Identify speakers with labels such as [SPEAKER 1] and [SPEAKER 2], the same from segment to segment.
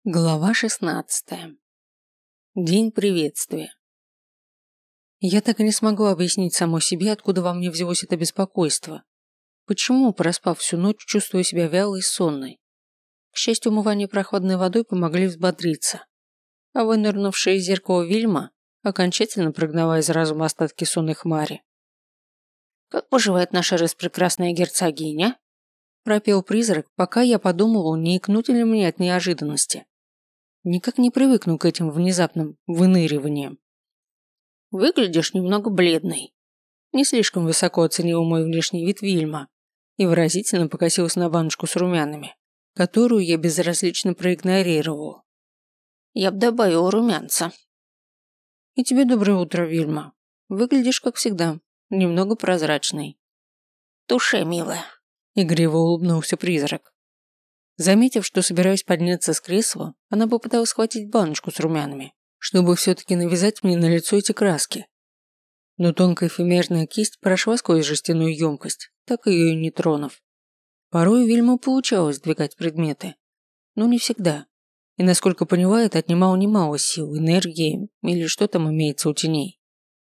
[SPEAKER 1] Глава 16. День приветствия. Я так и не смогла объяснить самой себе, откуда во мне взялось это беспокойство. Почему, проспав всю ночь, чувствую себя вялой и сонной? К счастью, умывание прохладной водой помогли взбодриться. А вынырнувшая из зеркала Вильма окончательно прогнала из разума остатки сонной хмари. «Как поживает наша распрекрасная герцогиня?» пропел призрак, пока я подумала, не икнуть ли мне от неожиданности. Никак не привыкну к этим внезапным выныриваниям. Выглядишь немного бледной. Не слишком высоко оценила мой внешний вид Вильма и выразительно покосилась на баночку с румянами, которую я безразлично проигнорировал. Я бы добавила румянца. И тебе доброе утро, Вильма. Выглядишь, как всегда, немного прозрачной. Туше, милая. Игриво улыбнулся призрак. Заметив, что собираюсь подняться с кресла, она попыталась схватить баночку с румянами, чтобы все-таки навязать мне на лицо эти краски. Но тонкая эфемерная кисть прошла сквозь жестяную емкость, так ее и не тронув. Порой Вильму получалось сдвигать предметы, но не всегда. И, насколько поняла, это отнимало немало сил, энергии или что там имеется у теней.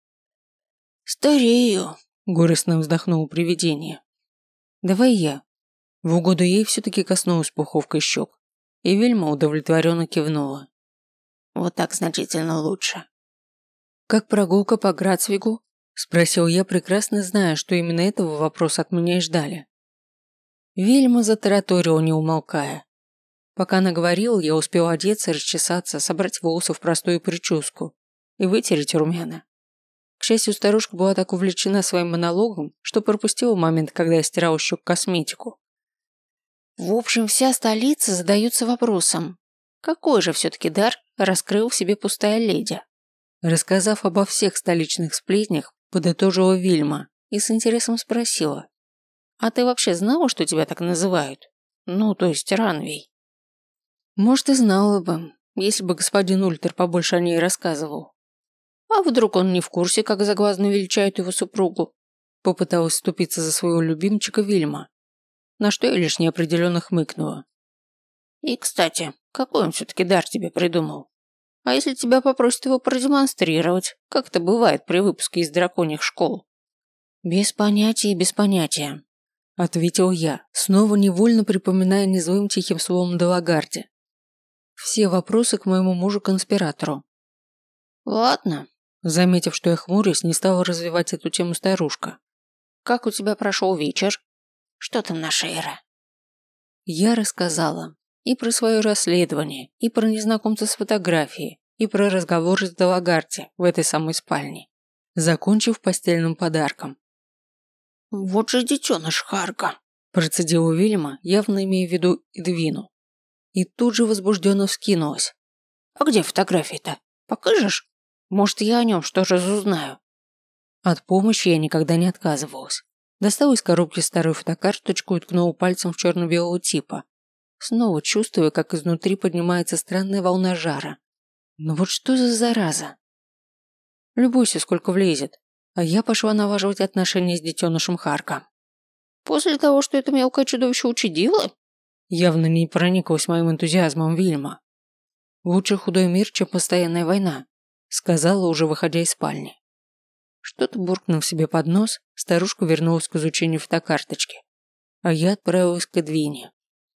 [SPEAKER 1] «Старею», – горестно вздохнуло привидение. «Давай я». В угоду ей все-таки коснулась пуховкой щек, и Вильма удовлетворенно кивнула. «Вот так значительно лучше». «Как прогулка по Грацвигу?» – спросил я, прекрасно зная, что именно этого вопроса от меня и ждали. Вильма затараторила, не умолкая. Пока она говорила, я успел одеться, расчесаться, собрать волосы в простую прическу и вытереть румяна. К счастью, старушка была так увлечена своим монологом, что пропустила момент, когда я стирал щек косметику. В общем, вся столица задается вопросом, какой же все-таки дар раскрыл в себе пустая леди? Рассказав обо всех столичных сплетнях, подытожила Вильма и с интересом спросила. А ты вообще знала, что тебя так называют? Ну, то есть Ранвей. Может, и знала бы, если бы господин Ультер побольше о ней рассказывал. А вдруг он не в курсе, как заглазно величают его супругу? Попыталась вступиться за своего любимчика Вильма, на что я лишь неопределенно хмыкнула. И, кстати, какой он все-таки дар тебе придумал? А если тебя попросят его продемонстрировать, как это бывает при выпуске из драконьих школ? Без понятия, без понятия, ответил я, снова невольно припоминая незлым тихим словом Делагарде. Все вопросы к моему мужу-конспиратору. Ладно, заметив, что я хмурюсь, не стала развивать эту тему старушка. Как у тебя прошел вечер? Что там наша Эра? Я рассказала и про свое расследование, и про незнакомца с фотографией, и про разговор с Делагарди в этой самой спальне, закончив постельным подарком. «Вот же детеныш Харка», – процедила Вильма, явно имея в виду Эдвину. И тут же возбужденно вскинулась. «А где фотографии-то? Покажешь? Может, я о нем что разузнаю?» От помощи я никогда не отказывалась. Достал из коробки старую фотокарточку и ткнул пальцем в черно-белого типа. Снова чувствуя, как изнутри поднимается странная волна жара. Но вот что за зараза? Любуйся, сколько влезет. А я пошла налаживать отношения с детенышем Харка. После того, что это мелкое чудовище учудило? Явно не прониклась моим энтузиазмом Вильма. Лучше худой мир, чем постоянная война, сказала, уже выходя из спальни. Что-то буркнув себе под нос, старушка вернулась к изучению фотокарточки, а я отправилась к Эдвине.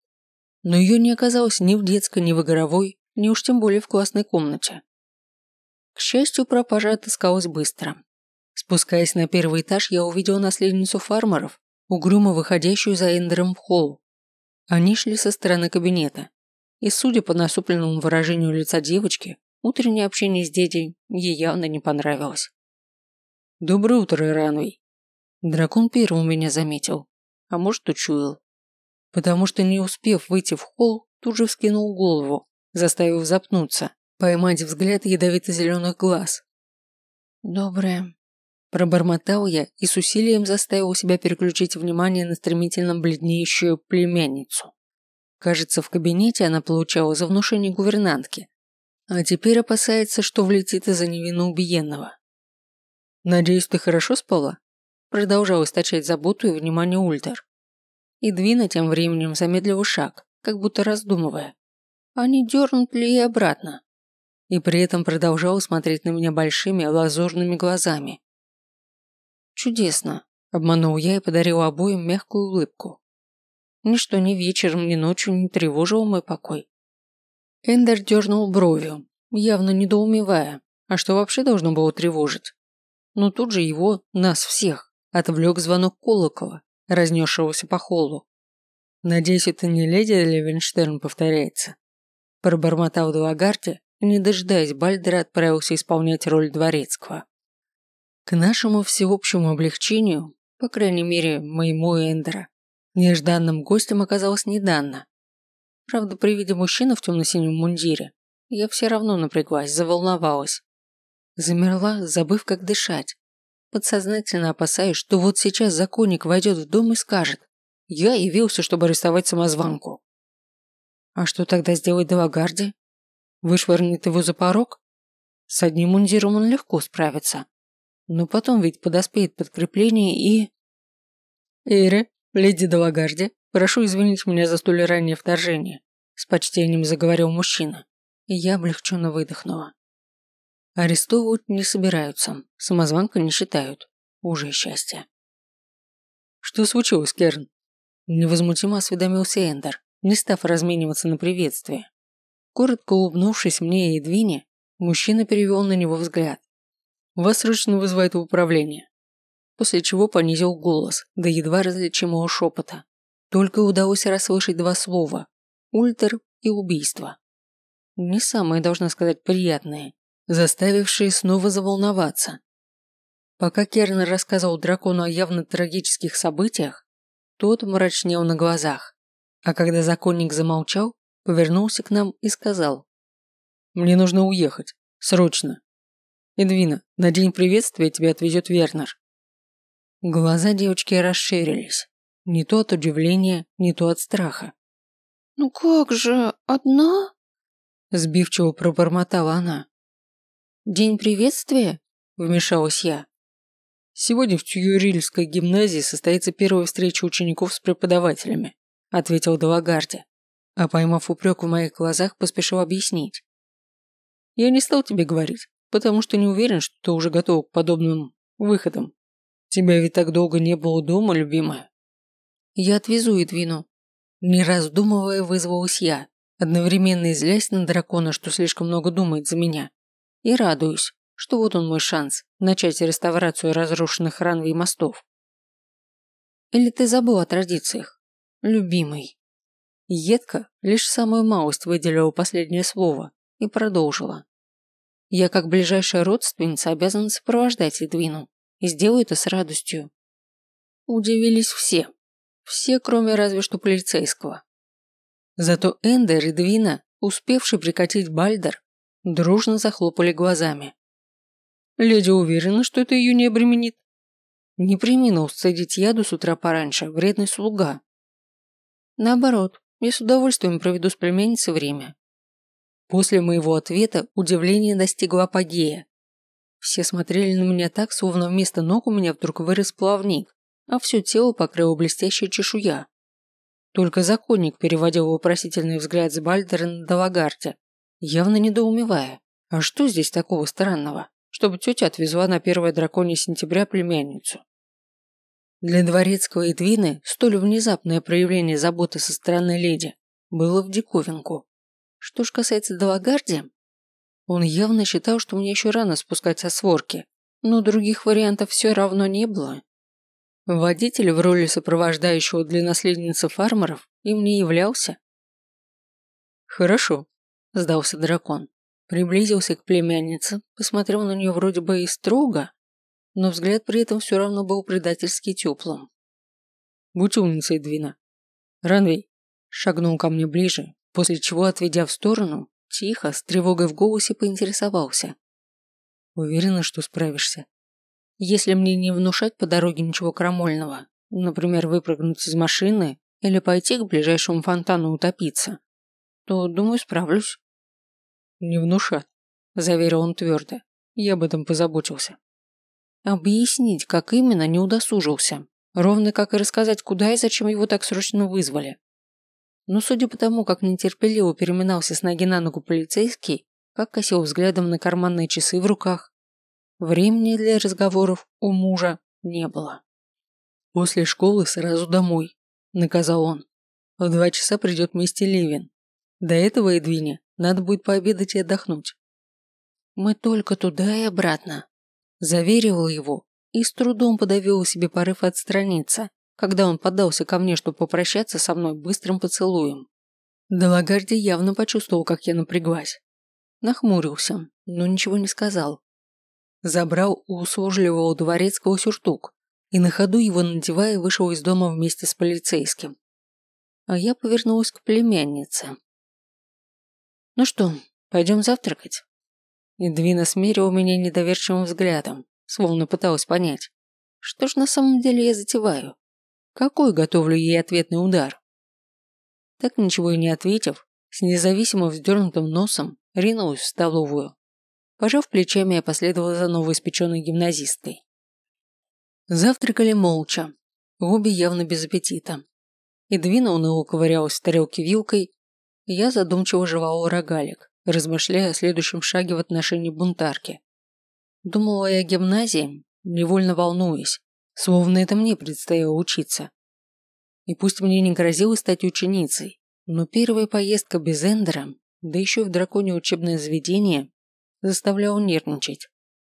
[SPEAKER 1] Но ее не оказалось ни в детской, ни в игровой, ни уж тем более в классной комнате. К счастью, пропажа отыскалась быстро. Спускаясь на первый этаж, я увидела наследницу фармеров, угрюмо выходящую за Эндером в холл. Они шли со стороны кабинета, и, судя по насупленному выражению лица девочки, утреннее общение с дядей ей явно не понравилось. «Доброе утро, Ранвей». Дракон первым меня заметил, а может, учуял. Потому что, не успев выйти в холл, тут же вскинул голову, заставив запнуться, поймать взгляд ядовито-зеленых глаз. «Доброе», – пробормотал я и с усилием заставил себя переключить внимание на стремительно бледнеющую племянницу. Кажется, в кабинете она получала за внушение гувернантки, а теперь опасается, что влетит из-за невинно убиенного. «Надеюсь, ты хорошо спала?» Продолжал источать заботу и внимание Ультер. И Двина тем временем замедлила шаг, как будто раздумывая. а не дернут ли и обратно. И при этом продолжал смотреть на меня большими лазурными глазами. Чудесно, обманул я и подарил обоим мягкую улыбку. Ничто ни вечером, ни ночью не тревожило мой покой. Эндер дернул бровью, явно недоумевая, а что вообще должно было тревожить. Но тут же его, нас всех, отвлек звонок колокола, разнесшегося по холлу. «Надеюсь, это не леди Левенштерн повторяется», пробормотал Далагарди, и, не дожидаясь Бальдера, отправился исполнять роль дворецкого. К нашему всеобщему облегчению, по крайней мере, моему и Эндера, нежданным гостем оказалось не Данна. Правда, при виде мужчины в темно-синем мундире, я все равно напряглась, заволновалась. Замерла, забыв, как дышать. Подсознательно опасаюсь, что вот сейчас законник войдет в дом и скажет: «Я явился, чтобы арестовать самозванку». А что тогда сделает Далагарди? Вышвырнет его за порог? С одним мундиром он легко справится. Но потом ведь подоспеет подкрепление и... «Эйре, леди Далагарди, прошу извинить меня за столь раннее вторжение», с почтением заговорил мужчина, и я облегченно выдохнула. Арестовывать не собираются, самозванка не считают. Уже счастье. «Что случилось, Керн?» Невозмутимо осведомился Эндер, не став размениваться на приветствие. Коротко улыбнувшись мне и Эдвине, мужчина перевел на него взгляд. «Вас срочно вызывает в управление». После чего понизил голос до едва различимого шепота. Только удалось расслышать два слова: «Ультер» и «убийство». Не самые, должна сказать, приятные, заставившие снова заволноваться. Пока Керн рассказывал дракону о явно трагических событиях, тот мрачнел на глазах, а когда законник замолчал, повернулся к нам и сказал: «Мне нужно уехать. Срочно. Эдвина, на день приветствия тебя отвезет Вернер». Глаза девочки расширились. Не то от удивления, не то от страха.
[SPEAKER 2] «Ну как же, одна?»
[SPEAKER 1] Сбивчиво пробормотала она. «День приветствия?» – вмешалась я. «Сегодня в Тьюрильской гимназии состоится первая встреча учеников с преподавателями», – ответил Далагарди, а поймав упрек в моих глазах, поспешил объяснить. «Я не стал тебе говорить, потому что не уверен, что ты уже готов к подобным выходам. Тебя ведь так долго не было дома, любимая». «Я отвезу Эдвину». Не раздумывая, вызвалась я, одновременно злясь на дракона, что слишком много думает за меня, и радуюсь, что вот он мой шанс начать реставрацию разрушенных ранвей и мостов. Или ты забыл о традициях, любимый? Едко лишь самую малость выделила последнее слово и продолжила. Я, как ближайшая родственница, обязана сопровождать Эдвину и сделаю это с радостью. Удивились все. Все, кроме разве что полицейского. Зато Эндер и Эдвина, успевший прикатить Бальдер, дружно захлопали глазами. «Леди уверена, что это ее не обременит?» Не преминул сцедить яду с утра пораньше вредный слуга. «Наоборот, я с удовольствием проведу с племянницей время». После моего ответа удивление достигло апогея. Все смотрели на меня так, словно вместо ног у меня вдруг вырос плавник, а все тело покрыло блестящая чешуя. Только законник переводил вопросительный взгляд с Бальдера на Далагарди, явно недоумевая. А что здесь такого странного, чтобы тетя отвезла на 1 драконье сентября племянницу? Для дворецкого Эдвины столь внезапное проявление заботы со стороны леди было в диковинку. Что ж касается Далагарди, он явно считал, что мне еще рано спускать со сворки, но других вариантов все равно не было. Водитель в роли сопровождающего для наследницы фармеров им не являлся. «Хорошо», – сдался дракон. Приблизился к племяннице, посмотрел на нее вроде бы и строго, но взгляд при этом все равно был предательски теплым. «Будь умницей, Эдвина». Ранвей шагнул ко мне ближе, после чего, отведя в сторону, тихо, с тревогой в голосе поинтересовался. «Уверена, что справишься? Если мне не внушать по дороге ничего крамольного, например, выпрыгнуть из машины или пойти к ближайшему фонтану утопиться, то, думаю, справлюсь». «Не внушат», – заверил он твердо. «Я об этом позаботился». Объяснить, как именно, не удосужился, ровно как и рассказать, куда и зачем его так срочно вызвали. но судя по тому, как нетерпеливо переминался с ноги на ногу полицейский, как косил взглядом на карманные часы в руках, времени для разговоров у мужа не было. «После школы сразу домой», – наказал он. «В 2 часа придет мистер Левин. До этого, Эдвине, надо будет пообедать и отдохнуть». «Мы только туда и обратно», – заверил его и с трудом подавил себе порыв отстраниться, когда он поддался ко мне, чтобы попрощаться со мной быстрым поцелуем. Делагарди явно почувствовал, как я напряглась. Нахмурился, но ничего не сказал. Забрал у услужливого дворецкого сюртук и на ходу его надевая вышел из дома вместе с полицейским. А я повернулась к племяннице. «Ну что, пойдем завтракать?» Эдвина смерила меня недоверчивым взглядом, словно пыталась понять, что ж на самом деле я затеваю. Какой готовлю ей ответный удар? Так ничего и не ответив, с независимо вздернутым носом ринулась в столовую. Пожав плечами, я последовала за новоиспеченной гимназисткой. Завтракали молча, обе явно без аппетита. Эдвина уныло ковырялась в тарелке вилкой, и я задумчиво жевала рогалик, размышляя о следующем шаге в отношении бунтарки. Думала я о гимназии, невольно волнуясь, словно это мне предстояло учиться. И пусть мне не грозило стать ученицей, но первая поездка без Эндера, да еще и в драконье учебное заведение, заставляла нервничать.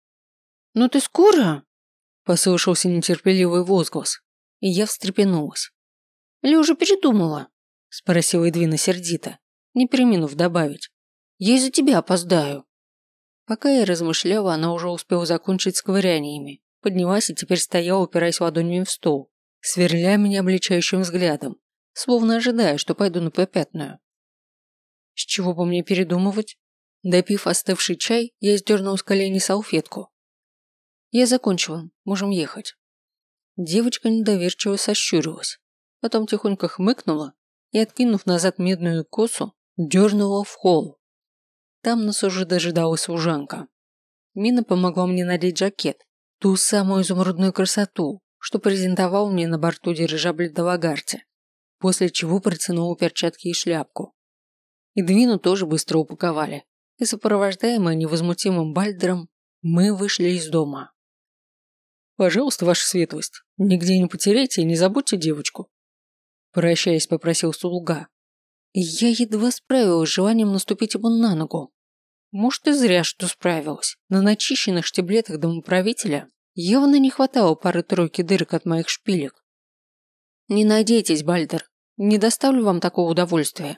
[SPEAKER 2] «Ну ты скоро?»
[SPEAKER 1] – послышался нетерпеливый возглас, и я встрепенулась.
[SPEAKER 2] «Или уже передумала?»
[SPEAKER 1] – спросила Эдвина сердито, не преминув добавить.
[SPEAKER 2] «Я из-за тебя опоздаю».
[SPEAKER 1] Пока я размышляла, она уже успела закончить с ковыряниями, поднялась и теперь стояла, упираясь ладонями в стол, сверля меня обличающим взглядом, словно ожидая, что пойду на попятную. С чего бы мне передумывать? Допив остывший чай, я сдернула с колени салфетку. «Я закончила, можем ехать». Девочка недоверчиво сощурилась, потом тихонько хмыкнула и, откинув назад медную косу, дернула в холл. Там нас уже дожидалась служанка. Мина помогла мне надеть жакет, ту самую изумрудную красоту, что презентовал мне на борту дирижабля Делагарди, после чего протянула перчатки и шляпку. Эдвину тоже быстро упаковали, и сопровождаемые невозмутимым Бальдером, мы вышли из дома. «Пожалуйста, ваша светлость, нигде не потеряйте и не забудьте девочку», прощаясь, попросил слуга. И я едва справилась с желанием наступить ему на ногу. Может, и зря, что справилась. На начищенных штиблетах домоправителя явно не хватало пары-тройки дырок от моих шпилек. «Не надейтесь, Бальдер, не доставлю вам такого удовольствия».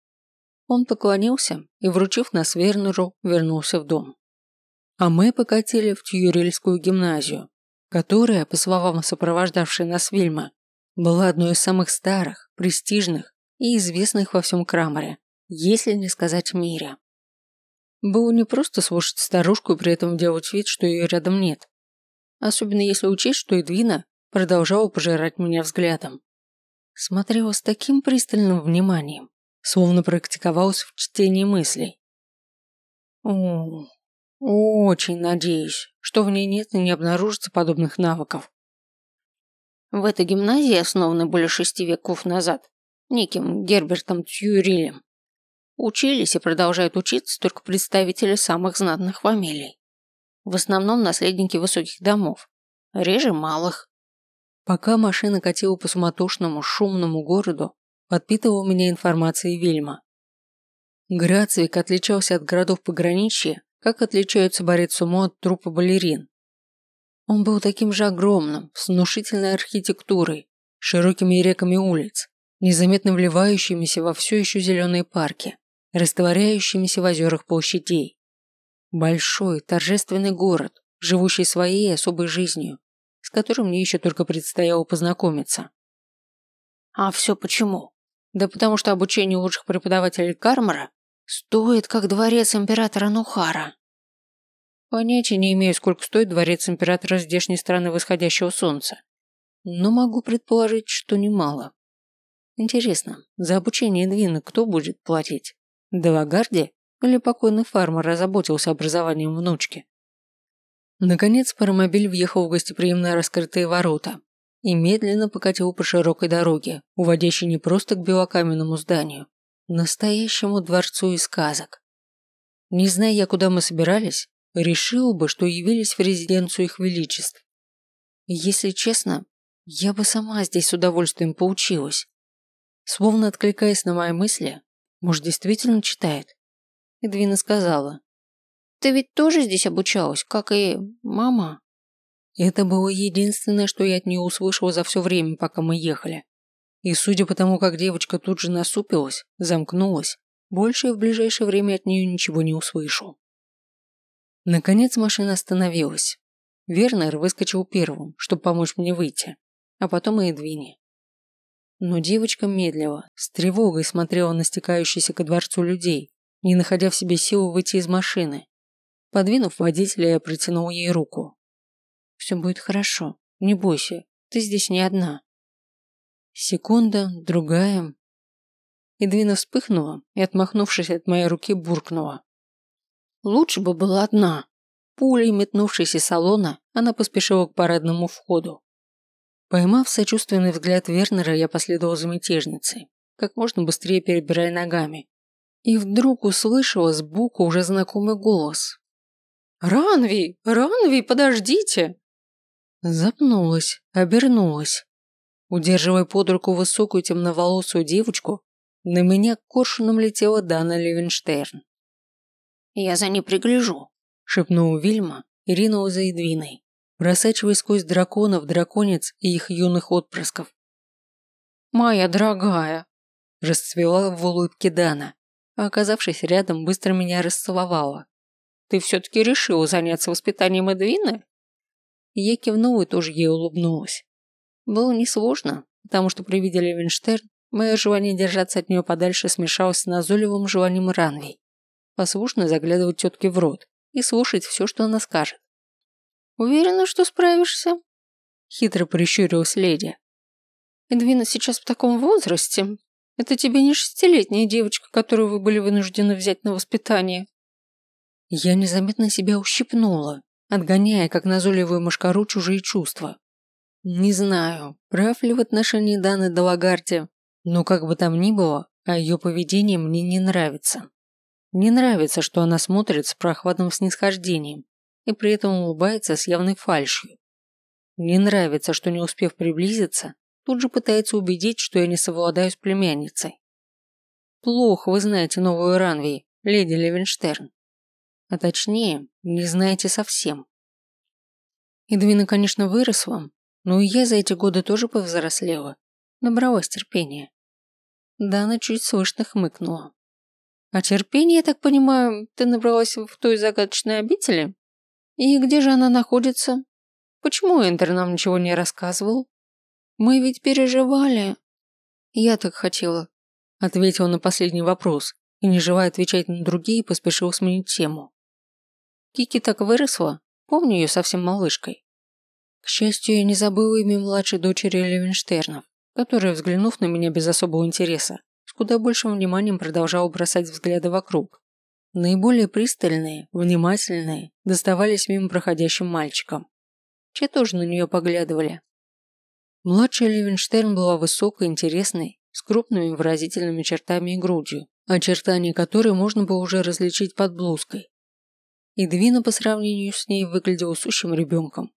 [SPEAKER 1] Он поклонился и, вручив нас Вернеру, вернулся в дом. А мы покатили в Тьюрильскую гимназию, которая, по словам сопровождавшей нас Вильмы, была одной из самых старых, престижных и известных во всем Краморе, если не сказать мире. Было не просто слушать старушку и при этом делать вид, что ее рядом нет. Особенно если учесть, что Эдвина продолжала пожирать меня взглядом. Смотрела с таким пристальным вниманием, словно практиковалась в чтении мыслей. Очень надеюсь, что в ней нет и не обнаружится подобных навыков.
[SPEAKER 2] В этой гимназии, основанной более 6 веков назад, неким Гербертом Тьюрилем, учились и продолжают учиться только представители самых знатных фамилий. В основном наследники высоких домов, реже малых.
[SPEAKER 1] Пока машина катила по суматошному, шумному городу, подпитывала меня информацией Вильма. Грацвик отличался от городов пограничья, как отличаются борец сумо от труппы балерин. Он был таким же огромным, с внушительной архитектурой, широкими реками улиц, незаметно вливающимися во все еще зеленые парки, растворяющимися в озерах площадей. Большой, торжественный город, живущий своей особой жизнью, с которым мне еще только предстояло познакомиться.
[SPEAKER 2] А все почему?
[SPEAKER 1] Да потому что обучение лучших преподавателей Кармора
[SPEAKER 2] Стоит, как дворец императора Нухара.
[SPEAKER 1] Понятия не имею, сколько стоит дворец императора здешней страны восходящего солнца, но могу предположить, что немало. Интересно, за обучение Эдвина кто будет платить? Делагарди или покойный фармер озаботился образованием внучки? Наконец паромобиль въехал в гостеприимно раскрытые ворота, и медленно покатил по широкой дороге, уводящей не просто к белокаменному зданию, настоящему дворцу из сказок. Не зная я, куда мы собирались, решил бы, что явились в резиденцию их величеств. Если честно, я бы сама здесь с удовольствием поучилась. Словно откликаясь на мои мысли, может, действительно читает? Эдвина сказала:
[SPEAKER 2] Ты ведь тоже здесь обучалась, как и мама?
[SPEAKER 1] это было единственное, что я от нее услышала за все время, пока мы ехали. И судя по тому, как девочка тут же насупилась, замкнулась, больше я в ближайшее время от нее ничего не услышу. Наконец машина остановилась. Вернер выскочил первым, чтобы помочь мне выйти, а потом и Эдвине. Но девочка медлила, с тревогой смотрела на стекающиеся ко дворцу людей, не находя в себе силы выйти из машины. Подвинув водителя, я протянул ей руку. «Все будет хорошо, не бойся, ты здесь не одна». Секунда, другая. Эдвина вспыхнула и, отмахнувшись от моей руки, буркнула: «Лучше бы была одна». Пулей метнувшись из салона, она поспешила к парадному входу. Поймав сочувственный взгляд Вернера, я последовал за мятежницей, как можно быстрее перебирая ногами. И вдруг услышала сбоку уже знакомый голос. «Ранви! Ранви, подождите!» Запнулась, обернулась. Удерживая под руку высокую темноволосую девочку, на меня коршуном летела Дана Левенштерн.
[SPEAKER 2] «Я за ней пригляжу»,
[SPEAKER 1] – шепнула Вильма и ринулась за Эдвиной, просачиваясь сквозь драконов, драконец и их юных отпрысков.
[SPEAKER 2] «Моя дорогая»,
[SPEAKER 1] – расцвела в улыбке Дана, а оказавшись рядом, быстро меня расцеловала.
[SPEAKER 2] «Ты все-таки решила заняться воспитанием Эдвины?»
[SPEAKER 1] Я кивнула и тоже ей улыбнулась. Было несложно, потому что при виде Левенштерн мое желание держаться от нее подальше смешалось с назойливым желанием Ранви послушно заглядывать тетке в рот и слушать все, что она скажет.
[SPEAKER 2] «Уверена, что справишься?»
[SPEAKER 1] Хитро прищурилась леди.
[SPEAKER 2] «Эдвина сейчас в таком возрасте. Это тебе не 6-летняя девочка, которую вы были вынуждены взять на воспитание».
[SPEAKER 1] Я незаметно себя ущипнула, отгоняя, как назойливую мошкару, чужие чувства. Не знаю, прав ли в отношении Даны Далагарди, но как бы там ни было, а ее поведение мне не нравится. Не нравится, что она смотрит с прохладным снисхождением и при этом улыбается с явной фальшью. Не нравится, что, не успев приблизиться, тут же пытается убедить, что я не совладаю с племянницей. Плохо вы знаете новую Ранви, леди Левенштерн. А точнее, не знаете совсем. Эдвина, конечно, выросла, но и я за эти годы тоже повзрослела, набралась терпения. Дана чуть слышно хмыкнула. «А терпение, я так понимаю, ты набралась в той загадочной обители? И где же она находится? Почему Эндер нам ничего не рассказывал? Мы ведь переживали». «Я так хотела», – ответила на последний вопрос и, не желая отвечать на другие, поспешила сменить тему. Кики так выросла, помню ее совсем малышкой. К счастью, я не забыла имя младшей дочери Левенштернов, которая, взглянув на меня без особого интереса, с куда большим вниманием продолжала бросать взгляды вокруг. Наиболее пристальные, внимательные, доставались мимо проходящим мальчикам. Те тоже на нее поглядывали. Младшая Левенштерн была высокой, интересной, с крупными выразительными чертами и грудью, очертания которой можно было уже различить под блузкой. Эдвина по сравнению с ней выглядела сущим ребенком.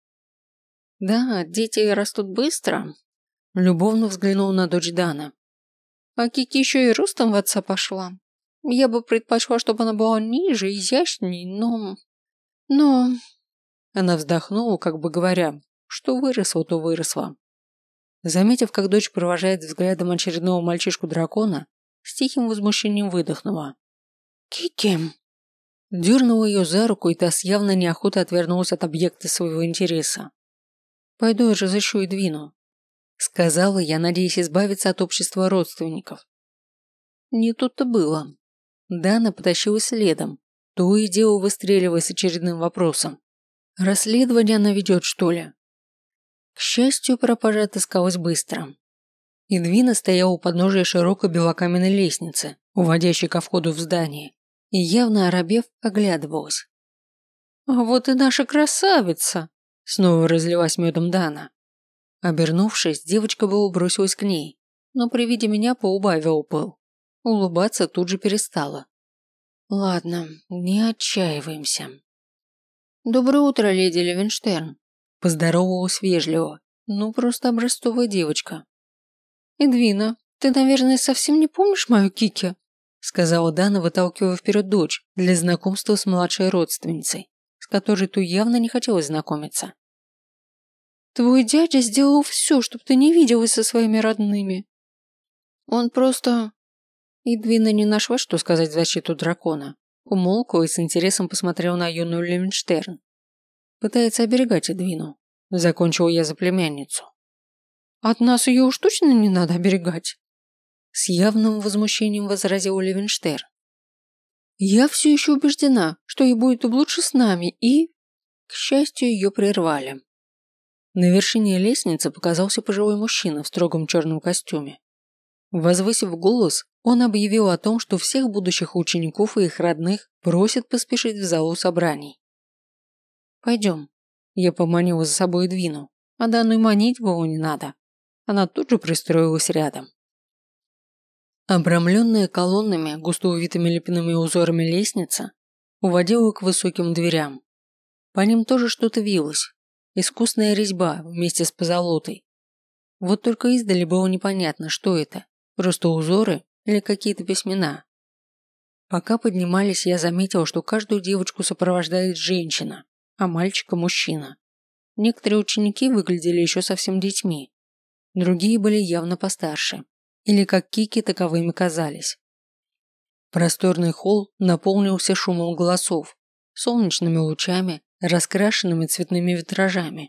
[SPEAKER 1] «Да, дети растут быстро», – любовно взглянул на дочь Дана. «А Кики еще и ростом в отца пошла. Я бы предпочла, чтобы она была ниже, изящней, но...» Она вздохнула, как бы говоря, что выросла, то выросла. Заметив, как дочь провожает взглядом очередного мальчишку-дракона, с тихим возмущением выдохнула. «Кики!» Дернула ее за руку, и та с явной неохотой отвернулась от объекта своего интереса. «Пойду я разыщу Эдвину», – сказала я, надеясь избавиться от общества родственников. Не тут-то было. Дана потащилась следом, то и дело выстреливая с очередным вопросом. «Расследование она ведет, что ли?» К счастью, пропажа отыскалась быстро. Эдвина стояла у подножия широкой белокаменной лестницы, уводящей ко входу в здание, и явно оробев оглядывалась. «А вот и наша красавица!» Снова разлилась медом Дана. Обернувшись, девочка было бросилась к ней, но при виде меня поубавила пыл. Улыбаться тут же перестала. Ладно, не отчаиваемся. «Доброе утро, леди Левенштерн», – поздоровалась вежливо. Ну, просто образцовая девочка. «Эдвина, ты, наверное, совсем не помнишь мою Кики?» – сказала Дана, выталкивая вперед дочь для знакомства с младшей родственницей, с которой ту явно не хотелось знакомиться. «Твой дядя сделал все, чтобы ты не виделась со своими родными. Он просто...» Эдвина не нашла, что сказать в защиту дракона. Умолкла и с интересом посмотрела на юную Левенштерн. Пытается оберегать Эдвину. Закончил я за племянницу. От нас ее уж точно не надо оберегать. С явным возмущением возразил Левенштерн. Я все еще убеждена, что ей будет лучше с нами и... К счастью, ее прервали. На вершине лестницы показался пожилой мужчина в строгом черном костюме. Возвысив голос, он объявил о том, что всех будущих учеников и их родных просит поспешить в залу собраний. «Пойдем». Я поманила за собой Эдвину, а Дану и манить было не надо. Она тут же пристроилась рядом. Обрамленная колоннами, густо увитыми лепными узорами лестница уводила к высоким дверям. По ним тоже что-то вилось. Искусная резьба вместе с позолотой. Вот только издали было непонятно, что это. Просто узоры или какие-то письмена. Пока поднимались, я заметил, что каждую девочку сопровождает женщина, а мальчика – мужчина. Некоторые ученики выглядели еще совсем детьми. Другие были явно постарше. Или как Кики таковыми казались. Просторный холл наполнился шумом голосов, солнечными лучами, раскрашенными цветными витражами.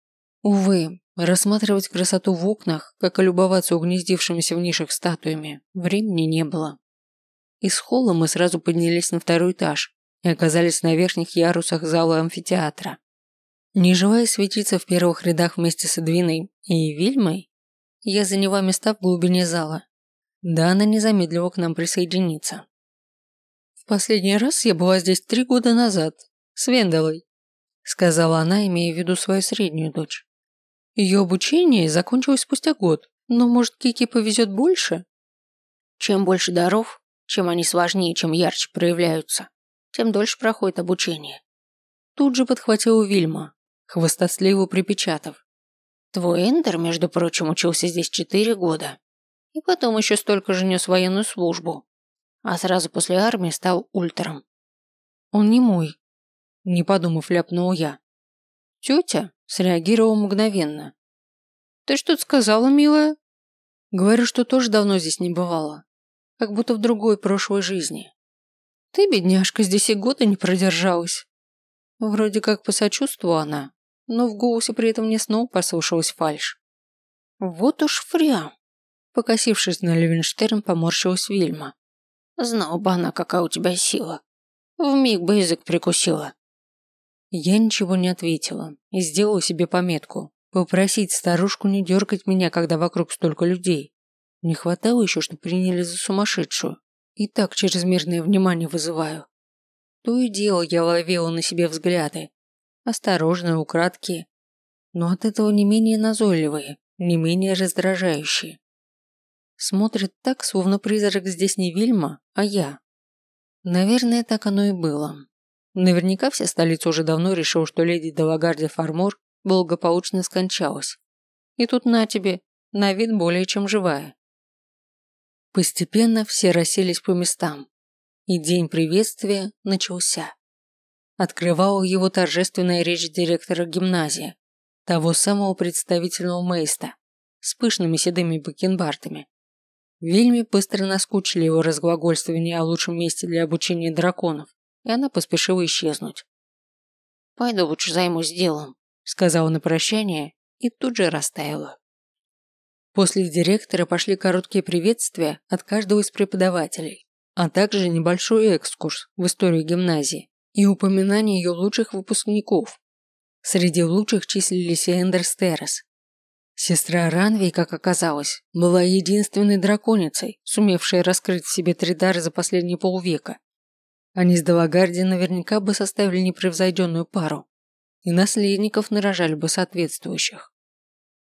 [SPEAKER 1] Увы, рассматривать красоту в окнах, как и любоваться угнездившимися в нишах статуями, времени не было. Из холла мы сразу поднялись на второй этаж и оказались на верхних ярусах зала амфитеатра. Не желая светиться в первых рядах вместе с Эдвиной и Вильмой, я заняла места в глубине зала. Дана не замедлила к нам присоединиться. «В последний раз я была здесь 3 года назад, с Вендалой», сказала она, имея в виду свою среднюю дочь. Ее обучение закончилось спустя год, но, может, Кики повезет больше? Чем больше даров, чем они сложнее, чем ярче проявляются, тем дольше проходит обучение. Тут же подхватила Вильма, хвастливо припечатав. Твой Эндер, между прочим, учился здесь 4 года. И потом еще столько же нес военную службу. А сразу после армии стал ультером. Он не мой. Не подумав, ляпнул я. Тетя среагировала мгновенно. Ты что-то сказала, милая? Говорю, что тоже давно здесь не бывала. Как будто в другой прошлой жизни. Ты, бедняжка, здесь и года не продержалась. Вроде как посочувствовала она, но в голосе при этом мне снова послышалась фальшь. Вот уж фря. Покосившись на Левенштерн, поморщилась Вильма. Знала бы она, какая у тебя сила. Вмиг бы язык прикусила. Я ничего не ответила и сделала себе пометку попросить старушку не дергать меня, когда вокруг столько людей. Не хватало еще, чтобы приняли за сумасшедшую. И так чрезмерное внимание вызываю. То и дело я ловила на себе взгляды. Осторожные, украдкие. Но от этого не менее назойливые, не менее раздражающие. Смотрит так, словно призрак здесь не Вильма, а я. Наверное, так оно и было. Наверняка вся столица уже давно решила, что леди Делагарди Фармор благополучно скончалась. И тут на тебе, на вид более чем живая. Постепенно все расселись по местам, и день приветствия начался. Открывала его торжественная речь директора гимназии, того самого представительного Мейста, с пышными седыми бакенбардами. Вильме быстро наскучили его разглагольствования о лучшем месте для обучения драконов, и она поспешила исчезнуть. «Пойду лучше займусь делом», – сказала на прощание и тут же растаяла. После директора пошли короткие приветствия от каждого из преподавателей, а также небольшой экскурс в историю гимназии и упоминание ее лучших выпускников. Среди лучших числились и Эндер Стерос. Сестра Ранвей, как оказалось, была единственной драконицей, сумевшей раскрыть в себе 3 дара за последние полвека. Они с Делагарди наверняка бы составили непревзойденную пару, и наследников нарожали бы соответствующих.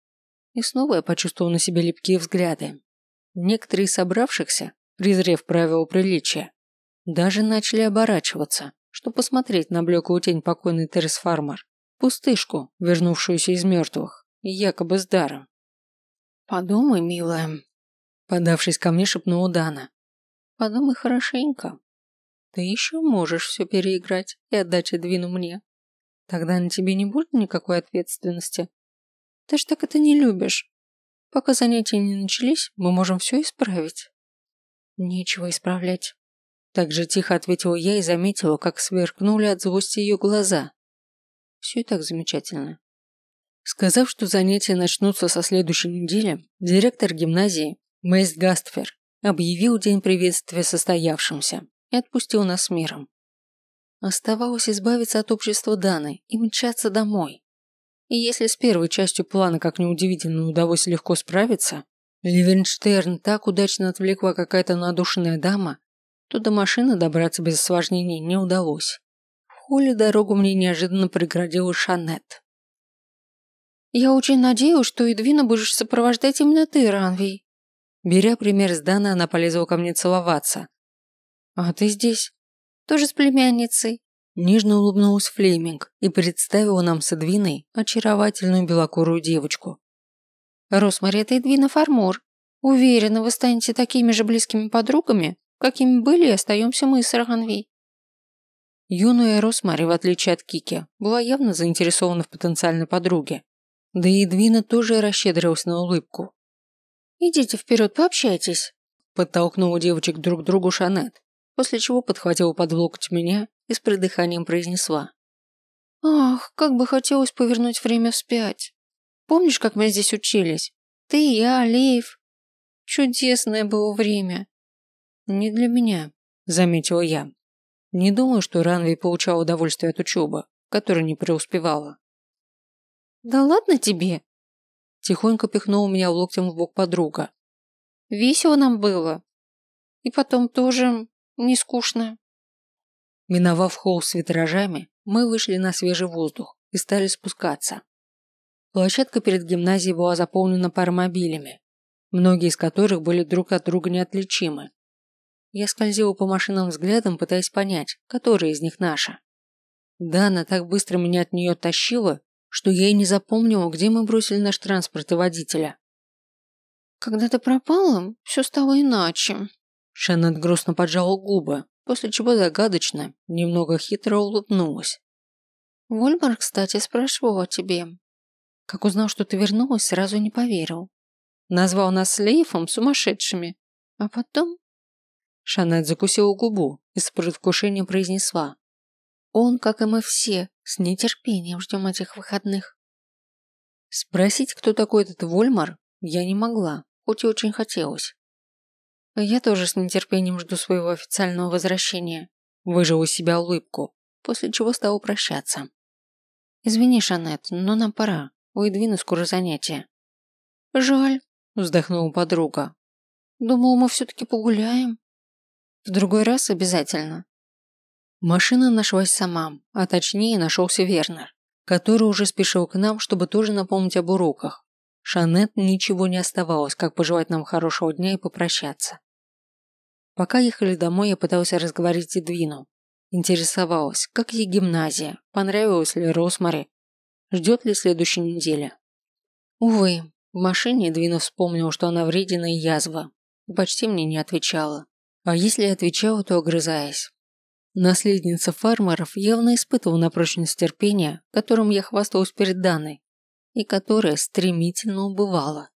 [SPEAKER 1] И снова я почувствовал на себе липкие взгляды. Некоторые из собравшихся, презрев правила приличия, даже начали оборачиваться, чтобы посмотреть на блеклую тень покойной Террис Фармер, пустышку, вернувшуюся из мертвых, якобы с даром.
[SPEAKER 2] «Подумай, милая», –
[SPEAKER 1] подавшись ко мне, шепнула Дана.
[SPEAKER 2] «подумай хорошенько.
[SPEAKER 1] Ты еще можешь все переиграть и отдать Эдвину мне. Тогда на тебе не будет никакой ответственности. Ты ж так это не любишь. Пока занятия не начались, мы можем все исправить». «Нечего исправлять». Так же тихо ответила я и заметила, как сверкнули от злости ее глаза. Все и так замечательно. Сказав, что занятия начнутся со следующей недели, директор гимназии, Мэйс Гастфер, объявил день приветствия состоявшимся и отпустил нас с миром. Оставалось избавиться от общества Даны и мчаться домой. И если с первой частью плана, как неудивительно, удалось легко справиться, Ливенштерн так удачно отвлекла какая-то надушенная дама, то до машины добраться без осложнений не удалось. В холле дорогу мне неожиданно преградила Шанет.
[SPEAKER 2] «Я очень надеюсь, что Эдвина будешь сопровождать именно ты, Ранвей».
[SPEAKER 1] Беря пример с Даны, она полезла ко мне целоваться. «А ты здесь?»
[SPEAKER 2] «Тоже с племянницей».
[SPEAKER 1] Нежно улыбнулась Флеминг и представила нам с Эдвиной очаровательную белокурую девочку.
[SPEAKER 2] «Росмари, это Эдвина Фармор. Уверена, вы станете такими же близкими подругами, какими были и остаемся мы с Ранвей».
[SPEAKER 1] Юная Росмари, в отличие от Кики, была явно заинтересована в потенциальной подруге. Да и Эдвина тоже расщедрилась на улыбку.
[SPEAKER 2] «Идите вперед, пообщайтесь»,
[SPEAKER 1] – подтолкнула девочек друг к другу Шанет, после чего подхватила под локоть меня и с придыханием произнесла.
[SPEAKER 2] «Ах, как бы хотелось повернуть время вспять. Помнишь, как мы здесь учились? Ты, я, Лейв. Чудесное было время».
[SPEAKER 1] «Не для меня», – заметила я. Не думаю, что Ранвей получал удовольствие от учебы, которой не преуспевала.
[SPEAKER 2] «Да ладно тебе!»
[SPEAKER 1] Тихонько пихнула меня локтем в бок подруга.
[SPEAKER 2] «Весело нам было. И потом тоже не скучно».
[SPEAKER 1] Миновав холл с витражами, мы вышли на свежий воздух и стали спускаться. Площадка перед гимназией была заполнена паромобилями, многие из которых были друг от друга неотличимы. Я скользила по машинам взглядом, пытаясь понять, которая из них наша. Дана так быстро меня от нее тащила, что я и не запомнила, где мы бросили наш транспорт и водителя.
[SPEAKER 2] «Когда ты пропала, все стало иначе».
[SPEAKER 1] Шеннет грустно поджала губы, после чего загадочно, немного хитро улыбнулась.
[SPEAKER 2] «Вольмар, кстати, спрашивал о тебе. Как узнал, что ты вернулась, сразу не поверил. Назвал нас с Лейфом сумасшедшими. А потом...»
[SPEAKER 1] Шанет закусила губу и с предвкушением произнесла.
[SPEAKER 2] «Он, как и мы все, с нетерпением ждем этих выходных».
[SPEAKER 1] Спросить, кто такой этот Вольмар, я не могла, хоть и очень хотелось.
[SPEAKER 2] «Я тоже с нетерпением жду своего официального возвращения»,
[SPEAKER 1] выжила из себя улыбку, после чего стала прощаться.
[SPEAKER 2] «Извини, Шанет, но нам пора. У Эдвины скоро занятия». «Жаль», вздохнула подруга. «Думала, мы все-таки погуляем». «В другой раз обязательно».
[SPEAKER 1] Машина нашлась сама, а точнее нашелся Вернер, который уже спешил к нам, чтобы тоже напомнить об уроках. Шанет ничего не оставалось, как пожелать нам хорошего дня и попрощаться. Пока ехали домой, я пыталась разговорить Эдвину. Интересовалась, как ей гимназия, понравилась ли Росмари, ждет ли следующей неделя. Увы, в машине Эдвина вспомнила, что она вредина и язва, и почти мне не отвечала. А если и отвечала, то огрызаясь. Наследница Фармеров явно испытывала на прочность терпения, которым я хвасталась перед Даной, и которое стремительно убывало.